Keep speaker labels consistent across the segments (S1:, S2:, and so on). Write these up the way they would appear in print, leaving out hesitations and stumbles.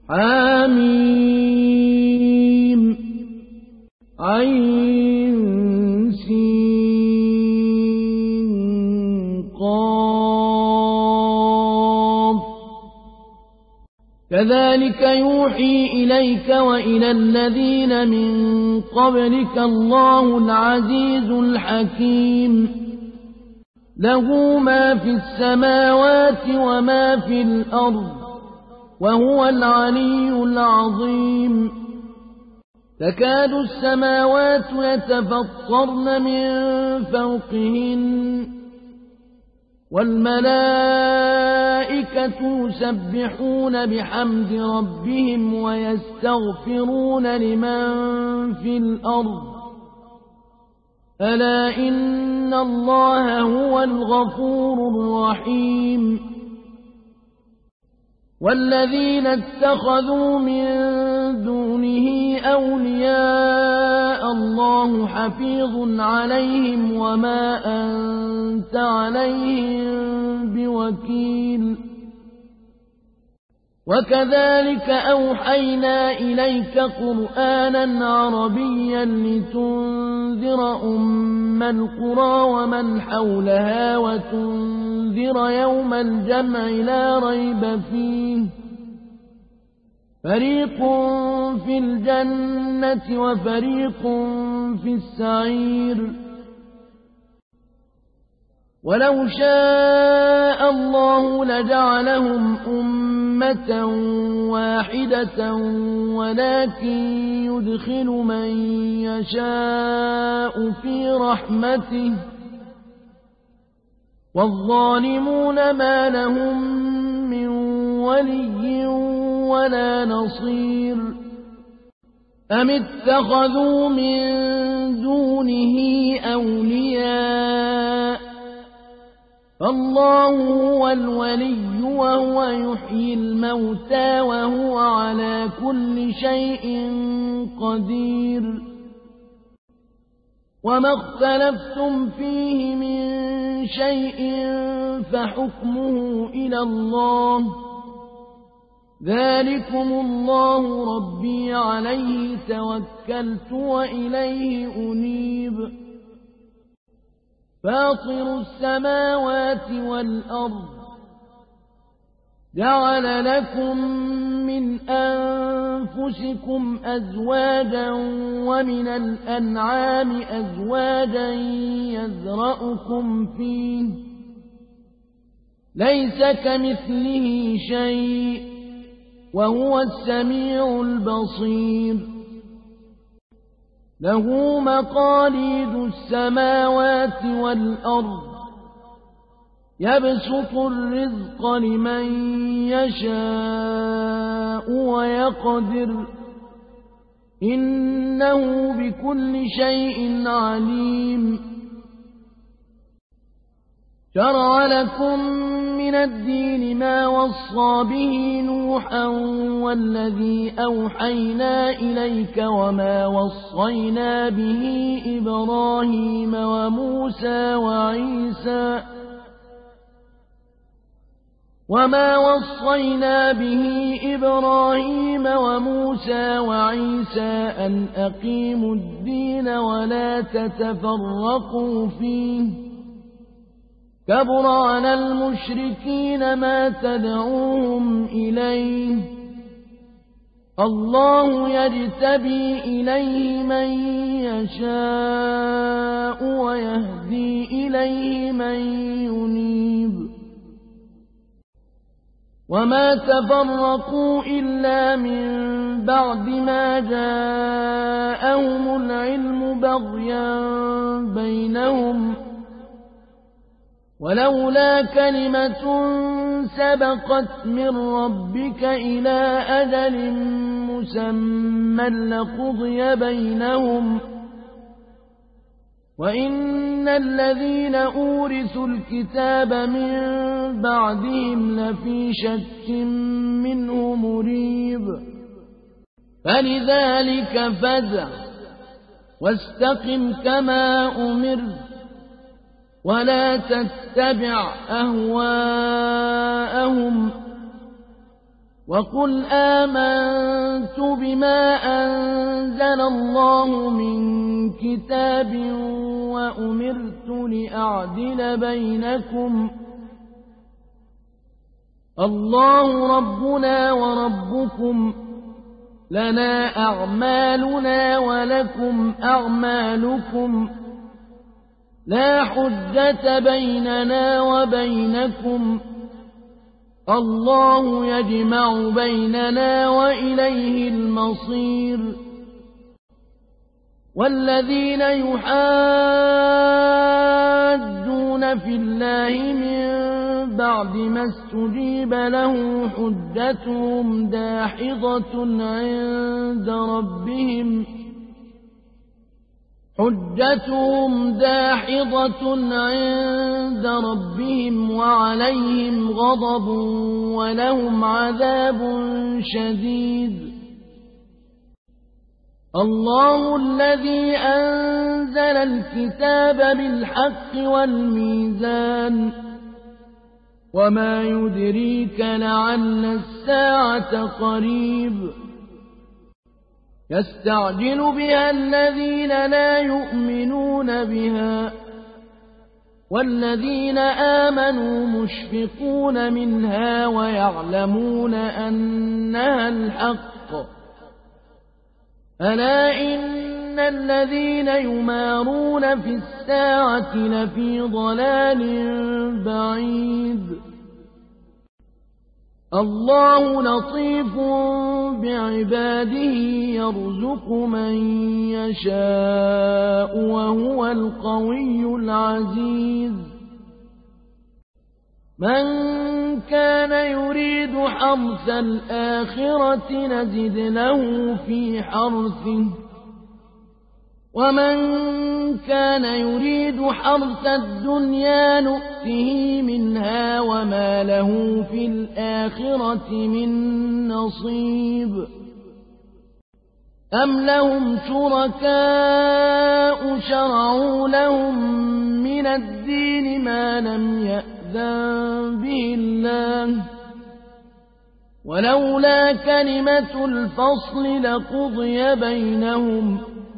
S1: حم عين سين قاف كذلك يوحي إليك وإلى الذين من قبلك الله العزيز الحكيم له ما في السماوات وما في الأرض وهو العلي العظيم تكاد السماوات يتفطرن من فوقهن والملائكة يسبحون بحمد ربهم ويستغفرون لمن في الأرض ألا إن الله هو الغفور الرحيم والذين اتخذوا من دونه أولياء الله حفيظ عليهم وما أنت عليهم بوكيل وكذلك أوحينا إليك قرآنا عربيا لتنذر أم القرى ومن حولها وتنذر يوم الجمع لا ريب فيه فريق في الجنة وفريق في السعير ولو شاء الله لجعلهم أمة واحدة ولكن يدخل من يشاء في رحمته والظالمون ما لهم من ولي ولا نصير أم اتخذوا من دونه أولياء فالله هو الولي وهو يحيي الموتى وهو على كل شيء قدير وما اختلفتم فيه من شيء فحكمه إلى الله ذلكم الله ربي عليه توكلت وإليه أنيب فاطر السماوات والأرض جعل لكم من أنفسكم أزواجا ومن الأنعام أزواجا يذرأكم فيه ليس كمثله شيء وهو السميع البصير له مقاليد السماوات والأرض يبسط الرزق لمن يشاء ويقدر إنه بكل شيء عليم شرع لكم من الدين ما وصى به نوحا والذي أوحينا إليك وما وصينا به إبراهيم وموسى وعيسى أن أقيموا الدين ولا تتفرقوا فيه كبر على المشركين ما تدعوهم إليه الله يجتبي إليه من يشاء ويهدي إليه من ينيب وما تفرقوا إلا من بعد ما جاءهم العلم بغيا بينهم ولولا كلمة سبقت من ربك إلى أجل مسمى لقضي بينهم وإن الذين أورثوا الكتاب من بعدهم لفي شك منه مريب فلذلك فادع واستقم كما أمرت ولا تتبع أهواءهم وقل آمنت بما أنزل الله من كتاب وأمرت لأعدل بينكم الله ربنا وربكم لنا أعمالنا ولكم أعمالكم لا حجة بيننا وبينكم الله يجمع بيننا وإليه المصير والذين يحاجون في الله من بعد ما استجيب له حجتهم داحضة عند ربهم وعليهم غضب ولهم عذاب شديد الله الذي أنزل الكتاب بالحق والميزان وما يدريك لعل الساعة قريب يستعجل بها الذين لا يؤمنون بها والذين آمنوا مشفقون منها ويعلمون أنها الحق ألا إن الذين يمارون في الساعة لفي ضلال بعيد الله لطيف بعباده يرزق من يشاء وهو القوي العزيز من كان يريد حرث الآخرة نزد له في حرثه ومن كان يريد حرث الدنيا نؤته منها وما له في الآخرة من نصيب أم لهم شركاء شرعوا لهم من الدين ما لم يأذن به الله ولولا كلمة الفصل لقضي بينهم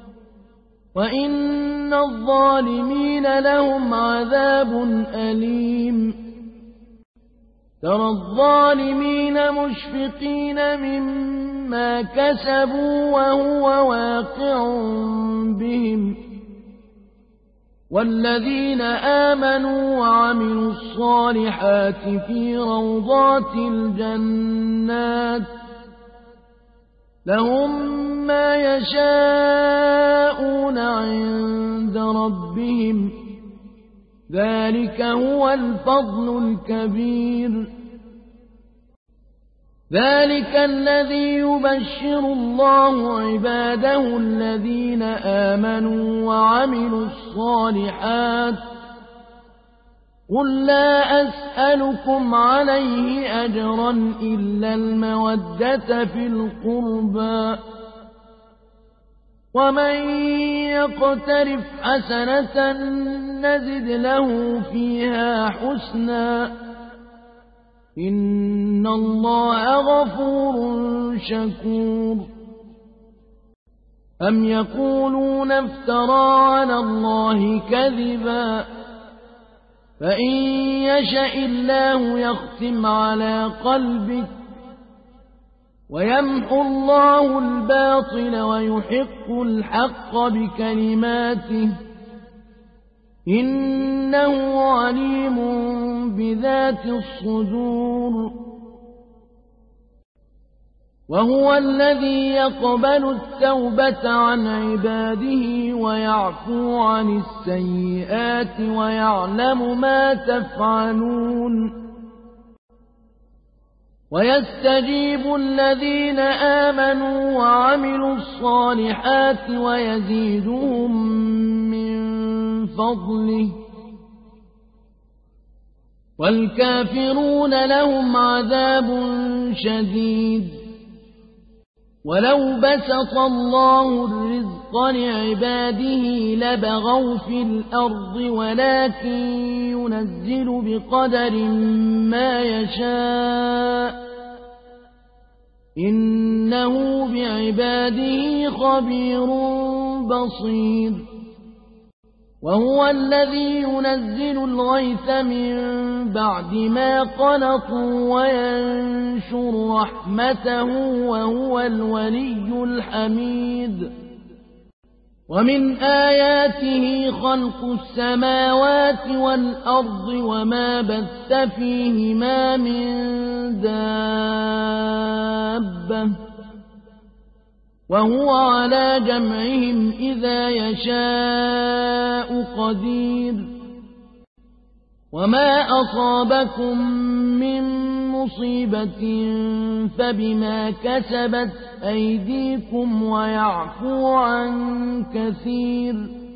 S1: وإن الظالمين لهم عذاب أليم ترى الظالمين مشفقين مما كسبوا وهو واقع بهم والذين آمنوا وعملوا الصالحات في روضات الجنات لهم ما يشاءون عند ربهم ذلك هو الفضل الكبير ذلك الذي يبشر الله عباده الذين آمنوا وعملوا الصالحات قل لا أسألكم عليه أجرا إلا المودة في القربى ومن يقترف حسنة نزد له فيها حسنا إن الله غفور شكور أم يقولون افترى على الله كذبا فإن يشأ الله يختم على قلبك ويمحو الله الباطل ويحق الحق بكلماته إنه عليم بذات الصدور وهو الذي يقبل التوبة عن عباده ويعفو عن السيئات ويعلم ما تفعلون ويستجيب الذين آمنوا وعملوا الصالحات ويزيدهم من فضله والكافرون لهم عذاب شديد ولو بسط الله الرزق لعباده لبغوا في الأرض ولكن ينزل بقدر ما يشاء إنه بعباده خبير بصير وهو الذي ينزل الغيث من بعد ما قنطوا وينشر رحمته وهو الولي الحميد ومن آياته خلق السماوات والأرض وما بث فيهما من دابة وهو على جمعهم إذا يشاء قدير وما أصابكم من مصيبة فبما كسبت أيديكم ويعفو عن كثير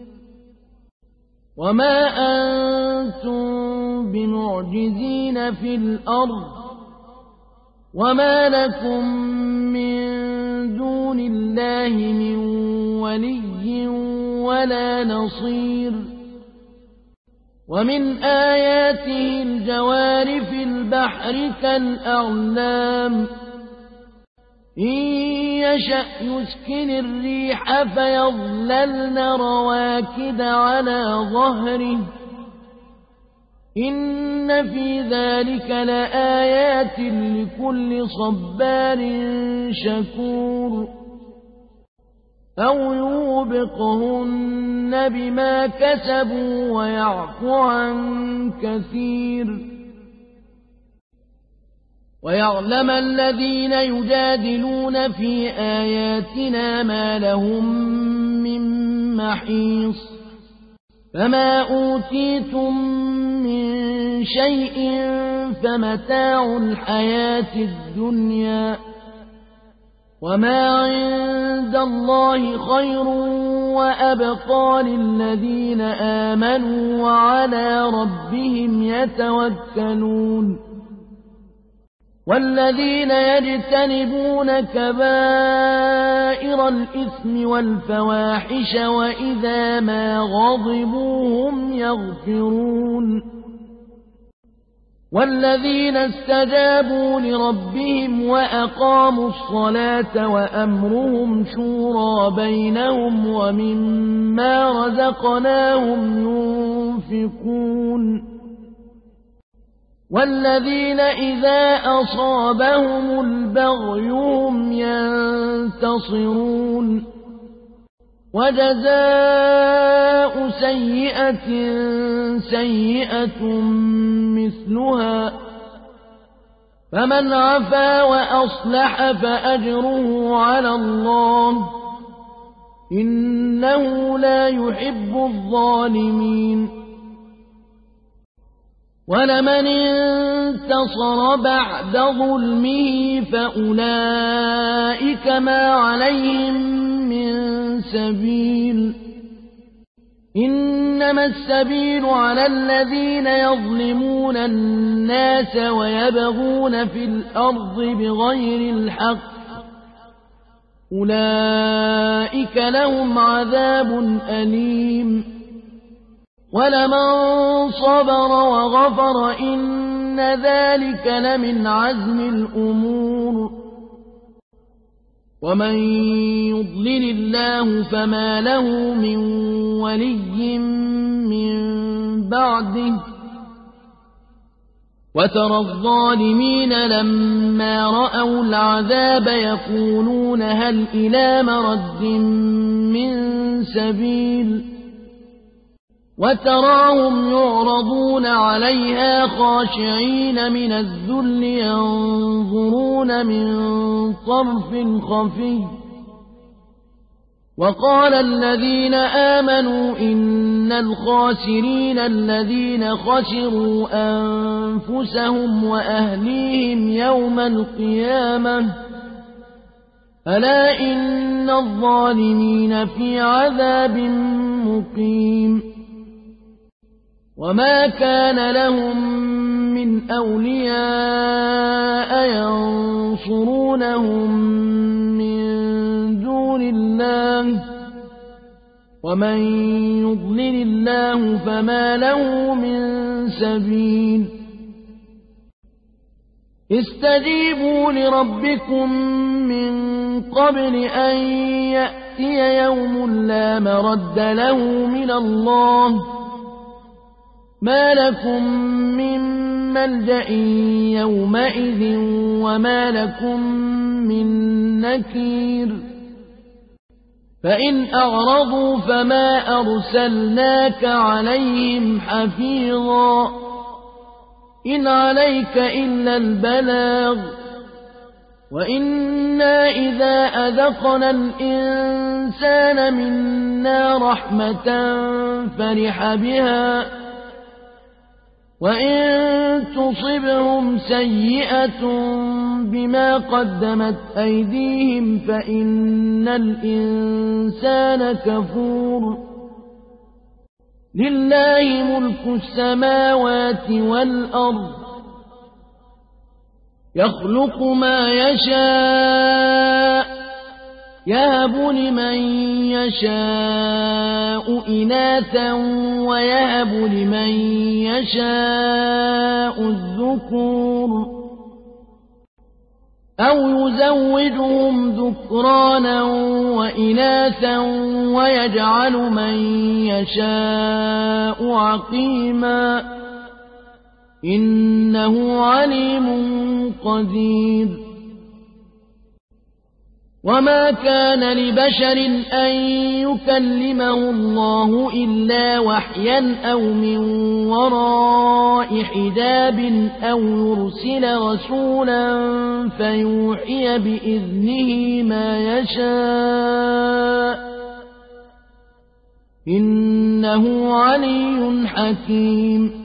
S1: وما أنتم بمعجزين في الأرض وما لكم من دون الله من ولي ولا نصير ومن آياته الجوار في البحر كالأعلام إن يشأ يسكن الريح فيظللن رواكد على ظهره إن في ذلك لآيات لكل صبار شكور أو يوبقهن بما كسبوا ويعفو عن كثير ويعلم الذين يجادلون في آياتنا ما لهم من محيص فما أوتيتم من شيء فمتاع الحياة الدنيا وما عند الله خير وأبقى للذين آمنوا وعلى ربهم يتوكلون والذين يجتنبون كبائر الإثم والفواحش وإذا ما غضبوا هم يغفرون والذين استجابوا لربهم وأقاموا الصلاة وأمرهم شورى بينهم ومما رزقناهم ينفقون والذين إذا أصابهم البغي هم ينتصرون وجزاء سيئة سيئة مثلها فمن عفا وأصلح فأجره على الله إنه لا يحب الظالمين ولمن انتصر بعد ظلمه فأولئك ما عليهم من سبيل إنما السبيل على الذين يظلمون الناس ويبغون في الأرض بغير الحق أولئك لهم عذاب أليم ولمن صبر وغفر إن ذلك لمن عزم الأمور ومن يضلل الله فما له من ولي من بعده وترى الظالمين لما رأوا العذاب يقولون هل إلى مرد من سبيل وتراهم يعرضون عليها خاشعين من الذل ينظرون من طرف خفي وقال الذين آمنوا إن الخاسرين الذين خسروا أنفسهم وأهليهم يوم القيامة ألا إن الظالمين في عذاب مقيم وما كان لهم من أولياء ينصرونهم من دون الله ومن يضلل الله فما له من سبيل استجيبوا لربكم من قبل أن يأتي يوم لا مرد له من الله ما لكم من ملجأ يومئذ وما لكم من نكير فإن أعرضوا فما أرسلناك عليهم حفيظا إن عليك إلا البلاغ وإنا إذا أذقنا الإنسان منا رحمة فرح بها وإن تصبهم سيئة بما قدمت أيديهم فإن الإنسان كفور لله ملك السماوات والأرض يخلق ما يشاء يهب لمن يشاء إناثا ويهب لمن يشاء الذكور أو يزوجهم ذكرانا وإناثا ويجعل من يشاء عقيما إنه عليم قدير وما كان لبشر أن يكلمه الله إلا وحيا أو من وراء حجاب أو يرسل رسولا فيوحي بإذنه ما يشاء إنه علي حكيم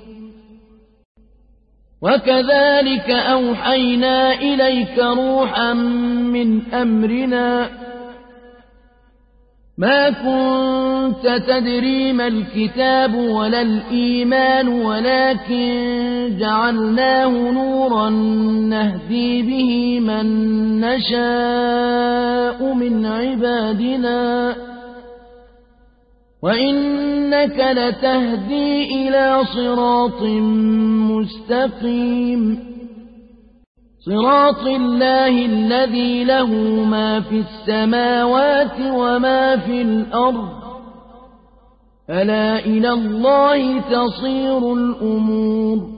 S1: وكذلك أوحينا إليك روحا من أمرنا ما كنت تدري ما الكتاب ولا الإيمان ولكن جعلناه نورا نهدي به من نشاء من عبادنا وإنك لتهدي إلى صراط مستقيم صراط الله الذي له ما في السماوات وما في الأرض ألا إلى الله تصير الأمور